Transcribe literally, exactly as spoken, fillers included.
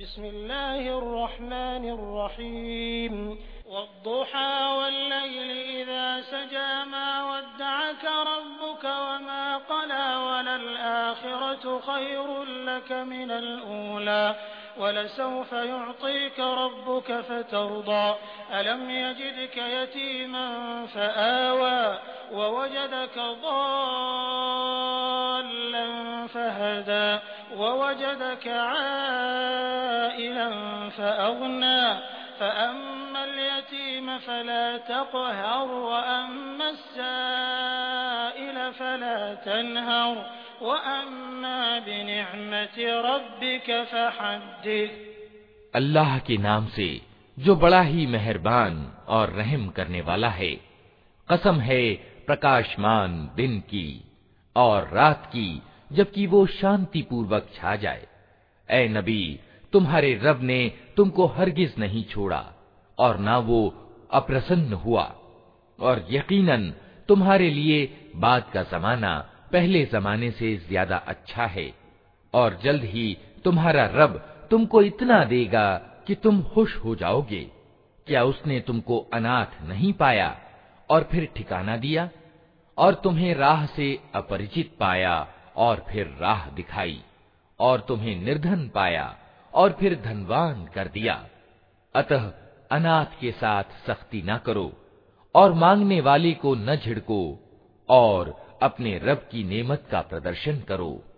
बिस्मिल्लाहिर्रहमानिर्रहीम वद्दुहा वल्लैलि इज़ा सजा मा वद्दअक रब्बुक वमा क़ला वलल आखिरतु खैरुल लक मिनल ऊला वलसौफ युअतीक रब्बुक फतर्दा अलम यजिदक यतीमन फआवा ववजदक ضالًا فهدى ووجدك عائلا فأغنى فأما اليتيم فلا تقهر وأما السائل فلا تنهر وأما بنعمة ربك فحدث। अल्लाह के नाम से जो बड़ा ही मेहरबान और रहम करने वाला है। कसम है प्रकाशमान दिन की और रात की जबकि वो शांति पूर्वक छा जाए। ऐ नबी, तुम्हारे रब ने तुमको हरगिज नहीं छोड़ा और ना वो अप्रसन्न हुआ, और यकीनन तुम्हारे लिए बाद का जमाना पहले जमाने से ज्यादा अच्छा है, और जल्द ही तुम्हारा रब तुमको इतना देगा कि तुम खुश हो जाओगे। क्या उसने तुमको अनाथ नहीं पाया और फिर ठिकाना दिया, और तुम्हें राह से अपरिचित पाया और फिर राह दिखाई, और तुम्हें निर्धन पाया और फिर धनवान कर दिया। अतः अनाथ के साथ सख्ती न करो और मांगने वाले को न झिड़को, और अपने रब की नेमत का प्रदर्शन करो।